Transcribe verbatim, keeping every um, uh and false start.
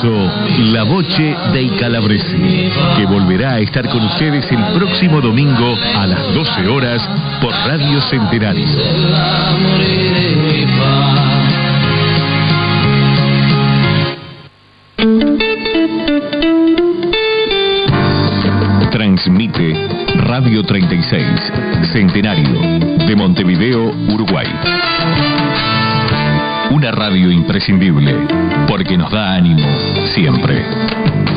comienzo La Voce dei Calabresi, que volverá a estar con ustedes el próximo domingo a las doce horas por Radio Centenario. Transmite Radio treinta y seis, Centenario, de Montevideo, Uruguay. Una radio imprescindible, porque nos da ánimo siempre.